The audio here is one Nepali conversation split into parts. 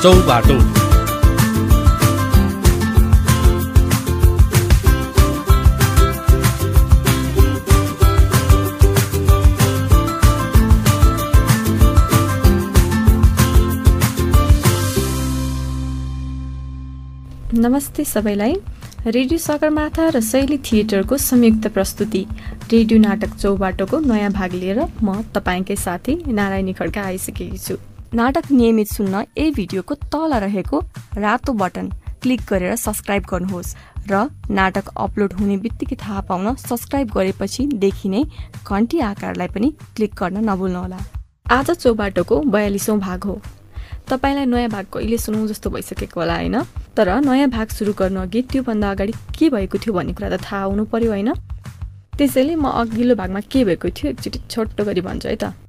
चौबाटो। नमस्ते सबैलाई। रेडियो सगरमाथा र शैली थिएटरको संयुक्त प्रस्तुति रेडियो नाटक चौबाटोको नयाँ भाग लिएर म तपाईँकै साथी नारायणी खड्का आइसकेकी छु। नाटक नियमित सुन्न यही भिडियोको तल रहेको रातो बटन क्लिक गरेर सब्सक्राइब गर्नुहोस् र नाटक अपलोड हुने बित्तिकै थाहा पाउन सब्सक्राइब गरेपछि देखिने घन्टी आकारलाई पनि क्लिक गर्न नभुल्नुहोला। आज चौबाटोको 42औं भाग हो। तपाईलाई नयाँ भाग कहिले सुनौँ जस्तो भइसकेको होला हैन? तर नयाँ भाग सुरु गर्नु अघि त्योभन्दा अगाडि के भएको थियो भन्ने कुरा त थाहा हुनु पर्यो हैन? त्यसैले म अघिल्लो भागमा के भएको थियो एकचोटि छोटो गरी भन्छु है त।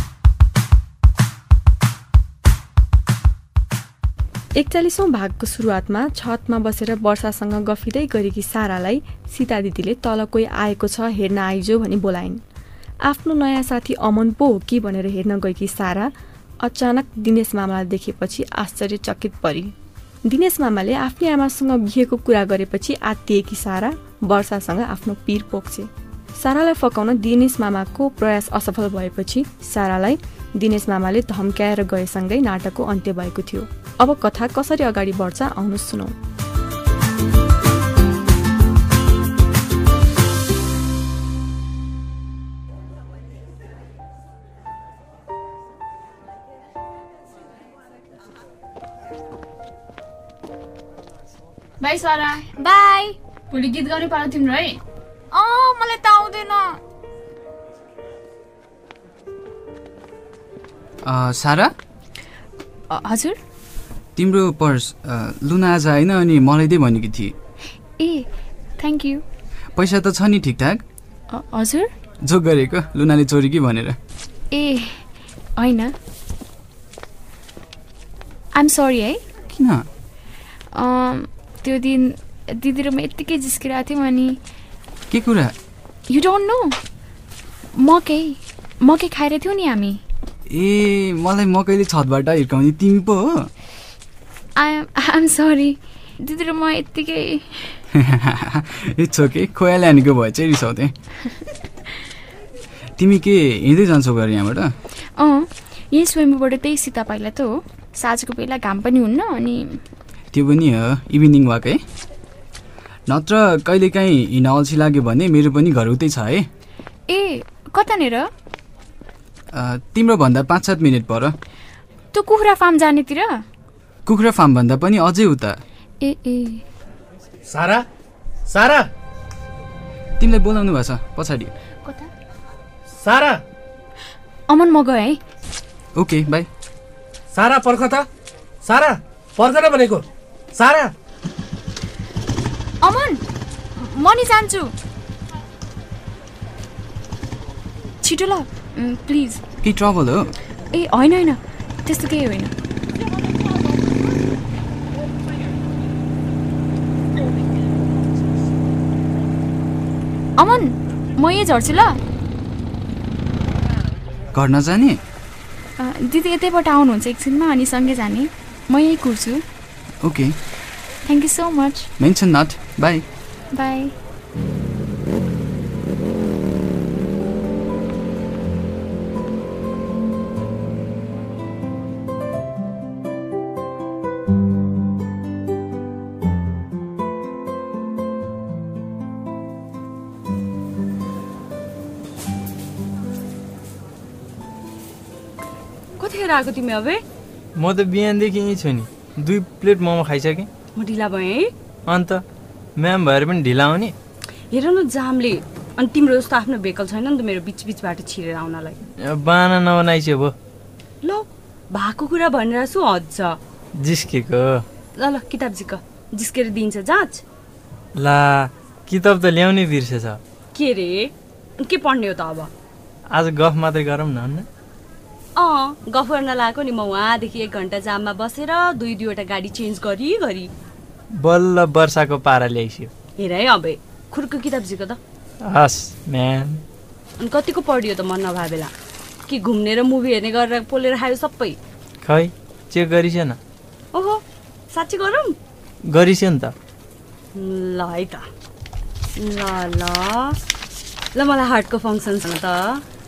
41औं भागको सुरुवातमा छतमा बसेर वर्षासँग गफिँदै गरेकी सारालाई सीता दिदीले तल कोही आएको छ हेर्न आइजो भनी बोलाइन्। आफ्नो नयाँ साथी अमन पो हो कि भनेर हेर्न गएकी सारा अचानक दिनेश मामालाई देखेपछि आश्चर्यचकित परी। दिनेश मामाले आफ्नै आमासँग बिहेको कुरा गरेपछि आत्तिएकी सारा वर्षासँग आफ्नो पीर पोख्छे। सारालाई फकाउन दिनेश मामाको प्रयास असफल भएपछि सारालाई दिनेश मामाले धम्क्याएर गएसँगै नाटकको अन्त्य भएको थियो। अब कथा कसरी अगाडि बढ्छ आउनु सुनौ। बाई सारा। बाई। भोलि गीत गाउने पालो तिम्रो है? मलाई त आउँदैन। सारा? हजुर? तिम्रो पर्स लुना आज आएन अनि मलाई दे भनेकी थिए। ए थ्याङ्क यू। पैसा त छ नि ठिकठाक? हजुर? जोक गरेको लुनाले चोरी कि भनेर। ए होइन। आइम सरी है। किन? त्यो दिन दिदी र म यत्तिकै जिस्किरहेको थियौँ अनि के कुरा? You don't know. मकै खाएर थियौँ नि हामी। ए मलाई मकैले छतबाट हिर्काउने तिमी पो हो? I'm sorry. दिदी र म यत्तिकै इट्स ओके। खोयाले हानेको भए चाहिँ रिसाउँथे। तिमी के हिँड्दै जान्छौ घर यहाँबाट? यही स्वयम्भूबाट त्यही सीता पाइला त हो। साँझको बेला घाम पनि हुन्न अनि त्यो पनि हो इभिनिङ वाक है। नत्र कहिलेकाहीँ हिँड्न अल्छी लाग्यो भने मेरो पनि घर उतै छ है। ए कतानिर? तिम्रो भन्दा 5-7 मिनट पर। त्यो कुखुरा फार्म जानेतिर? कुखुरा फार्म भन्दा पनि अझै उता। ए सारा सारा तिमीलाई बोलाउनु भएको छ पछाडि। कता? सारा। अमन म गएँ है। Okay bye. सारा पर्ख त। सारा पर्ख न भनेको। सारा। अमन म नि जान्छु। छिटो ल प्लिज। के ट्रबल हो? ए होइन त्यस्तो केही होइन। अमन म यही झर्छु ल। घर नजाने? दिदी यतैबाट आउनुहुन्छ एकछिनमा अनि सँगै जाने। म यही कुर्छु। Okay thank you so much. Mention not. Bye bye. कतिखेर आएको तिमी अब? म त बिहानदेखि यहीँ छु नि। 2 प्लेट मोमो खाइसकेँ। म ढिला भएँ है? अन्त म्याम भएर पनि ढिला आउने? हेर न जामले। अनि तिम्रो जस्तो आफ्नो भेकल छैन नि त मेरो बिचबिचबाट छिरेर आउनलाई। बाना नबनाइस्यो भो। ल भएको कुरा भनेर सु हज जिस्केको। ल किताब जिस्केर दिन्छ जाँच। ला किताब त ल्याउनै बिर्सेछ। के रे के पढ्ने हो त अब? आज गफ मात्रै गरौँ न। गफ गर्न लागेको नि। म वहाँदेखि 1 घन्टा जाममा बसेर 2-2वटा गाडी चेन्ज गरी बल्ल वर्षाको पारा ल्याइस्यो। हेर है अब खुर्को किताब जिको त। हस् म्याम। अनि कतिको पढियो त मन नभए बेला? कि घुम्ने र मुभी हेर्ने गरेर पोलेर खायो सबै? खै चेक गरिस न। साँच्ची गरौँ गरिस्यो नि त ल है त ल ल ल मलाई हार्टको फङ्सन छ त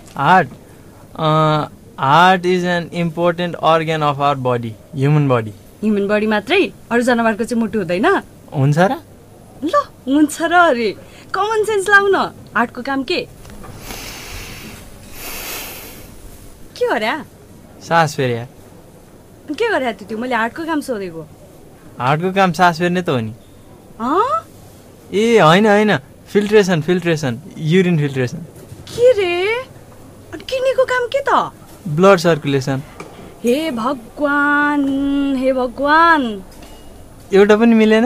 heart is an important organ of our body human body human body मात्रै अरू जनावरको चाहिँ मुटु हुँदैन हुन्छ र ल हुन्छ र अरे कमन सेन्स लाउ न हार्टको काम के गरे सास फेर्या के गरे त्यो मैले हार्टको काम सोधेको हार्टको काम सास फेर्ने त हो नि ए होइन फिल्ट्रेसन युरिन फिल्ट्रेसन के रे किडनीको काम के त ब्लड सर्कुलेसन हे भगवान एउटा पनि मिलेन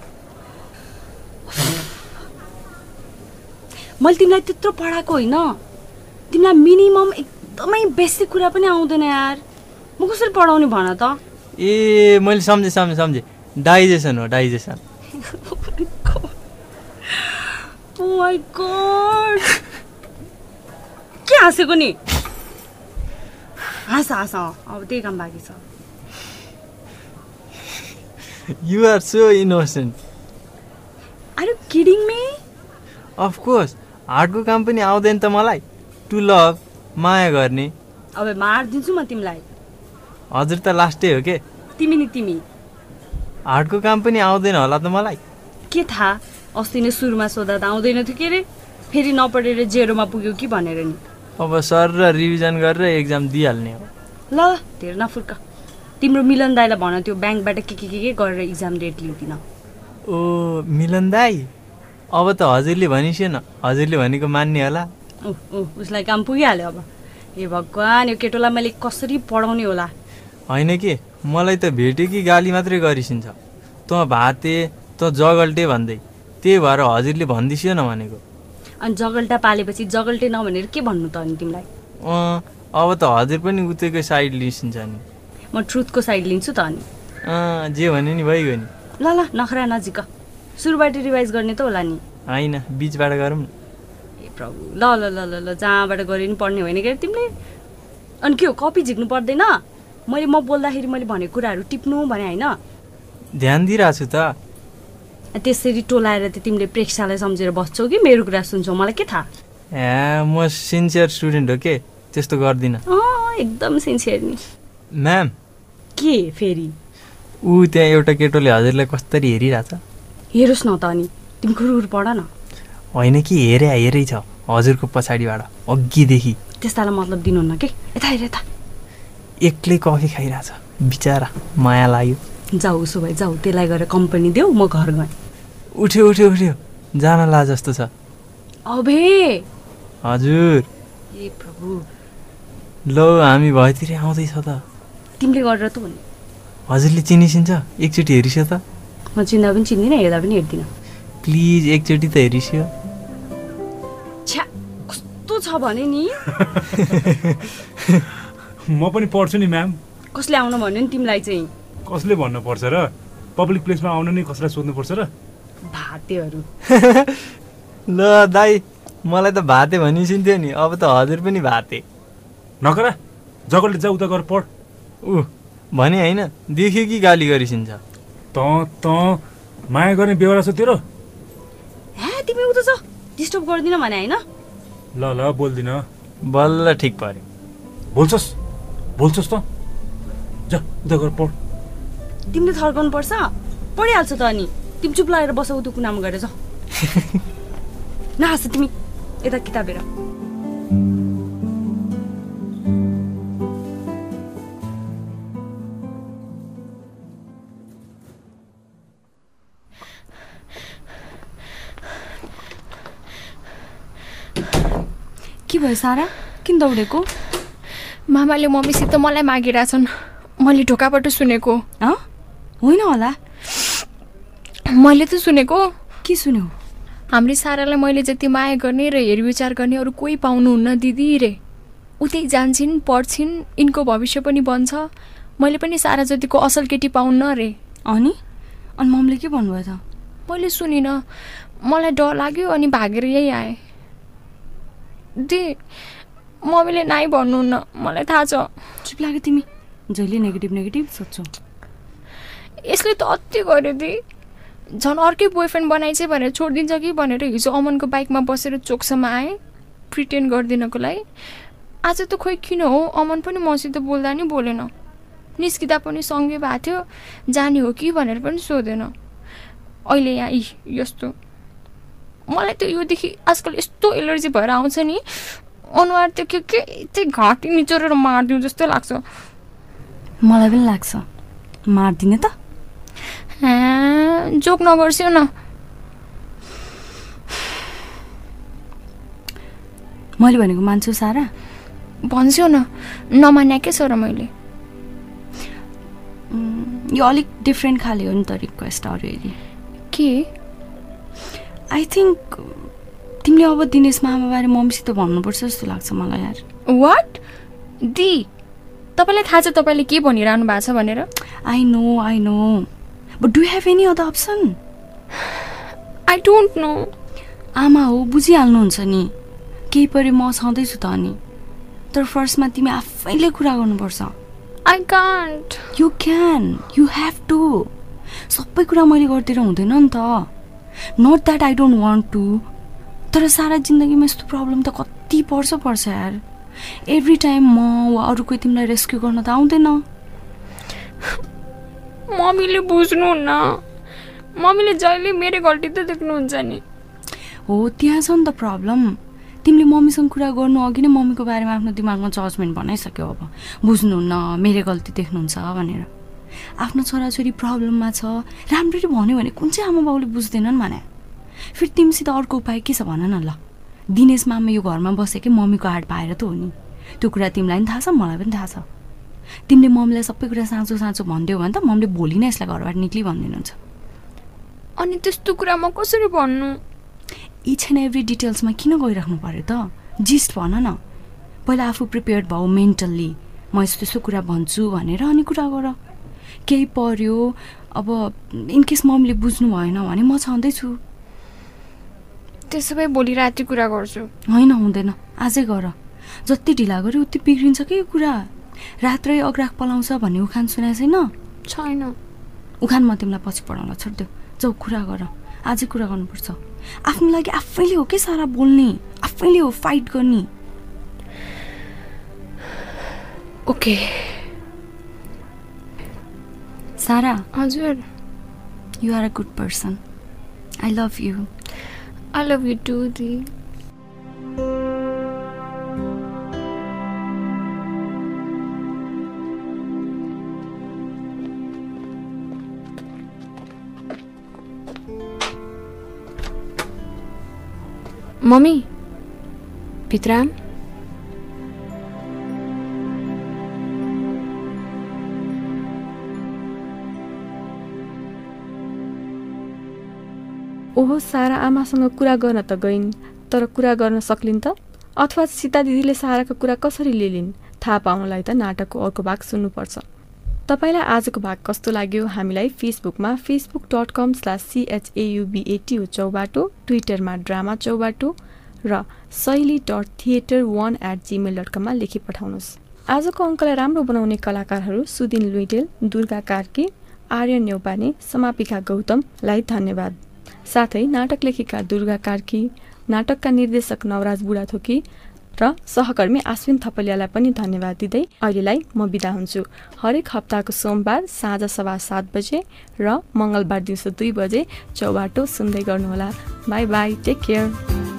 मैले तिमीलाई त्यत्रो पढाएको होइन तिमीलाई मिनिमम एकदमै बेसिक कुरा पनि आउँदैन यार म कसरी पढाउने भन त ए मैले सम्झेँ डाइजेसन हो डाइजेसन ओ माय गॉड के हाँसेको नि हाँस अब त्यही काम बाँकी छ you are so innocent are you kidding me of course हार्टको काम पनि आउँदैन त मलाई टु लभ माया गर्ने अब मारिदिन्छु म तिमीलाई हजुर त लास्टै हो के तिमी हार्टको काम पनि आउँदैन होला त मलाई के थाहा अस्ति नै सुरुमा सोधा त आउँदैन थियो के रे फेरि नपढेर जेरोमा पुग्यो कि भनेर नि अब सर र रिभिजन गरेर एक्जाम दिइहाल्ने हो ल धेरै नफुर्क तिम्रो मिलन दाईलाई भन त्यो ब्याङ्कबाट के गरेर एक्जाम डेट लिँदिन ओ मिलन दाई अब त हजुरले भनिस्यो न हजुरले भनेको मान्ने होला उसलाई काम पुगिहाल्यो अब ए भगवान् यो केटोलाई मैले कसरी पढाउने होला होइन के मलाई त भेट्यो कि गाली मात्रै गरिसिन्छ तँ भाते तँ जगल्टे भन्दै त्यही भएर हजुरले भन्दिस्यो न भनेको अनि जगल्टा पालेपछि जगल्टे नभनेर के भन्नु त अनि तिमीलाई अब त हजुर पनि उतैको साइड लिइसिन्छ नि म ट्रुथको साइड लिन्छु त अनि जे भने नि भइगयो नि ल नखरा नजिक सुरुबाट रिभाइज गर्ने त होला नि होइन बिचबाट गरौँ न ए प्रभु ल जहाँबाट गरे नि पढ्ने होइन क्या तिमीले अनि के हो कपी झिक्नु पर्दैन म बोल्दाखेरि मैले भनेको कुराहरू टिप्नु भने होइन ध्यान दिइरहेको छु त त्यसरी टोलाएर त तिमीले प्रेक्षालाई सम्झेर बस्छौ कि मेरो कुरा सुन्छौ मलाई के थाहा म सिन्सियर स्टुडेन्ट हो के त्यस्तो गर्दिनँ एकदम सिन्सियर नि म्याम के फेरि ऊ त्यहाँ एउटा केटोले हजुरलाई कसरी हेरिरहेछ हेरोस् न त अनि तिमी खुरुर पढ न होइन कि हेरै छ हजुरको पछाडिबाट अघिदेखि त्यस्तालाई मतलब दिनुहुन्न के यता हेर यता एक्लै कफी खाइरहेछ बिचारा माया लाग्यो जाऊ उसो भए जाऊ त्यसलाई गएर कम्पनी देऊ म घर गएँ उठ्यो जान ला जस्तो छ अबे हजुर ए प्रभु ल हामी भएतिर आउँदैछ त तिमीले गरेर त भन्ने हजुरले चिनिसिन्छ एकचोटि हेरिस्यो त म चिन्दा पनि चिन्दिनँ हेर्दा पनि हेर्दिनँ प्लिज एकचोटि त हेरिस्यो छ्या कस्तो छ भने नि म पनि पढ्छु नि म्याम कसले आउनु भन्यो नि तिमीलाई चाहिँ कसले भन्नुपर्छ र पब्लिक प्लेसमा आउनु नि कसलाई सोध्नुपर्छ र भातेहरू ल दाई मलाई त भाते भनिसिन्थ्यो नि अब त हजुर पनि भाते नकरा जगलले जा उता गएर पढ भने होइन देख्यो कि गाली गरिसिन्छ त माया गर्ने बेहोरा छ तेरो तिमी उता छ डिस्टर्ब गर्दिन भने होइन ल बोल्दिन बल्ल ठिक पर्यो बोल्छस् त जा उता गएर पढ तिमीले थर्काउनु पर्छ पढिहाल्छ त अनि तिमी चुप लागेर बस उतो कुनामा गएर जा नहाँस तिमी यता किताब हेर के भयो सारा किन दौडेको मामाले मम्मीसित मलाई मागिरहेछन् मैले ढोकाबाट सुनेको होइन होला मैले त सुनेको के सुन्यौ हाम्रो सारालाई मैले जति माया गर्ने र हेरविचार गर्ने अरू कोही पाउनुहुन्न दिदी रे उतै जान्छन् पढ्छिन् यिनको भविष्य पनि बन्छ मैले पनि सारा जतिको असल केटी पाउन्न रे अनि मम्मीले के भन्नुभयो त मैले सुनिनँ मलाई डर लाग्यो अनि भागेर यही आएँ दे मम्मीले नाइ भन्नुहुन्न मलाई थाहा छ चुप लाग्यो तिमी जहिले नेगेटिभ सोध्छौ यसले त अति गर्यो दि झन् अर्कै बोयफ्रेन्ड बनाइछ भनेर छोडिदिन्छ कि भनेर हिजो अमनको बाइकमा बसेर चोकसम्म आएँ प्रिटेन्ड गरिदिनको लागि। आज त खोइ किन हो अमन पनि मसित बोल्दा नि बोलेन, निस्किँदा पनि सँगै भएको थियो, जाने हो कि भनेर पनि सोधेन। अहिले यहाँ यस्तो मलाई त योदेखि आजकल यस्तो एलर्जी भएर आउँछ नि अनुहार त्यो के चाहिँ घाँटी निचोरेर मारिदिउँ जस्तो लाग्छ। मलाई पनि लाग्छ मारिदिने त। जोक नगर्स्यौ न। मैले भनेको मान्छौ सारा? भन्छौ न, नमान्या के छ र मैले। यो अलिक डिफ्रेन्ट खाले हो नि त रिक्वेस्ट अरू हेरी। के? आई थिङ्क तिमीले अब दिनेश मामाबारे मम्मीसित भन्नुपर्छ जस्तो लाग्छ मलाई यार। वाट? दी तपाईँलाई थाहा छ तपाईँले के भनिरहनु भएको छ भनेर? I know but do have any other option? I don't know. आमा हो बुझिहाल्नुहुन्छ नि, केही परे म छँदैछु त अनि। तर फर्स्टमा तिमी आफैले कुरा गर्नुपर्छ। I can't. You can, you have to. सबै कुरा मैले गरिदिएर हुँदैन नि त। Not that I don't want to, तर सारा जिन्दगीमा यस्तो प्रब्लम त कति पर्छ यार। एभ्री टाइम म वा अरू कोही तिमीलाई रेस्क्यु गर्न त आउँदैन। मम्मीले बुझ्नुहुन्न, मम्मीले जहिले मेरो गल्ती त देख्नुहुन्छ नि। हो त्यहाँ छ नि त प्रब्लम। तिमीले मम्मीसँग कुरा गर्नु अघि नै मम्मीको बारेमा आफ्नो दिमागमा जजमेन्ट बनाइसक्यौ। अब बुझ्नुहुन्न, मेरो गल्ती देख्नुहुन्छ भनेर। आफ्नो छोराछोरी प्रब्लममा छ राम्ररी भन्यो भने कुन चाहिँ आमा बाउले बुझ्दैनन् भने। फेरि तिमीसित अर्को उपाय के छ भन न ल। दिनेश मामा यो घरमा बसेकै मम्मीको हात पाएर त हो नि। त्यो कुरा तिमीलाई पनि थाहा छ, मलाई पनि थाहा छ। तिमीले मम्मीलाई सबै कुरा साँचो भनिदियो भने त मम्मीले भोलि नै यसलाई घरबाट निक्ली भनिदिनुहुन्छ। अनि त्यस्तो कुरा म कसरी भन्नु? इच एन्ड एभ्री डिटेल्समा किन गइराख्नु पर्यो त? जिस्ट भन न। पहिला आफू प्रिपेयर्ड भाउ मेन्टल्ली, म यस्तो यस्तो कुरा भन्छु भनेर अनि कुरा गर। केही पर्यो अब इनकेस मम्मीले बुझ्नु भएन भने म छँदैछु। त्यसो भए भोलि राति कुरा गर्छु। होइन हुँदैन, आजै गर। जति ढिला गऱ्यो उति बिग्रिन्छ कि यो कुरा। रात्रै अग्राक पलाउँछ भन्ने उखान सुनाएको छैन? उखान म तिमीलाई पछि पढाउन छोडिदेऊ। जाऊ कुरा गर, आजै कुरा गर्नुपर्छ। आफ्नो लागि आफैले हो कि सारा बोल्ने, आफैले हो फाइट गर्ने। ओके सारा। हजुर। You are a good person. I love you. I love you too दी। मम्मी भित्र आऊँ? ओहो सारा आमासँग कुरा गर्न त गइन्, तर कुरा गर्न सक्लिन् त? अथवा सीता दिदीले साराको कुरा कसरी लिलिन्? थाहा पाउनलाई त नाटकको अर्को भाग सुन्नुपर्छ। तपाईलाई आजको भाग कस्तो लाग्यो हामीलाई फेसबुकमा facebook.com/CHAUBATU चौबाटो, ट्विटरमा ड्रामा चौबाटो र शैली.theater1@gmail.com मा लेखी पठाउनुहोस्। आजको अङ्कलाई राम्रो बनाउने कलाकारहरू सुदिन लुइटेल, दुर्गा कार्की, आर्यन न्यौपाने, समापिका गौतमलाई धन्यवाद। साथै नाटक लेखिका दुर्गा कार्की, नाटकका निर्देशक नवराज बुढाथोकी र सहकर्मी आश्विन थपलियालाई पनि धन्यवाद दिँदै अहिलेलाई म बिदा हुन्छु। हरेक हप्ताको सोमबार साँझ 7:15 बजे र मङ्गलबार दिउँसो 2 बजे चौबाटो सुन्दै गर्नुहोला। Bye bye, take care.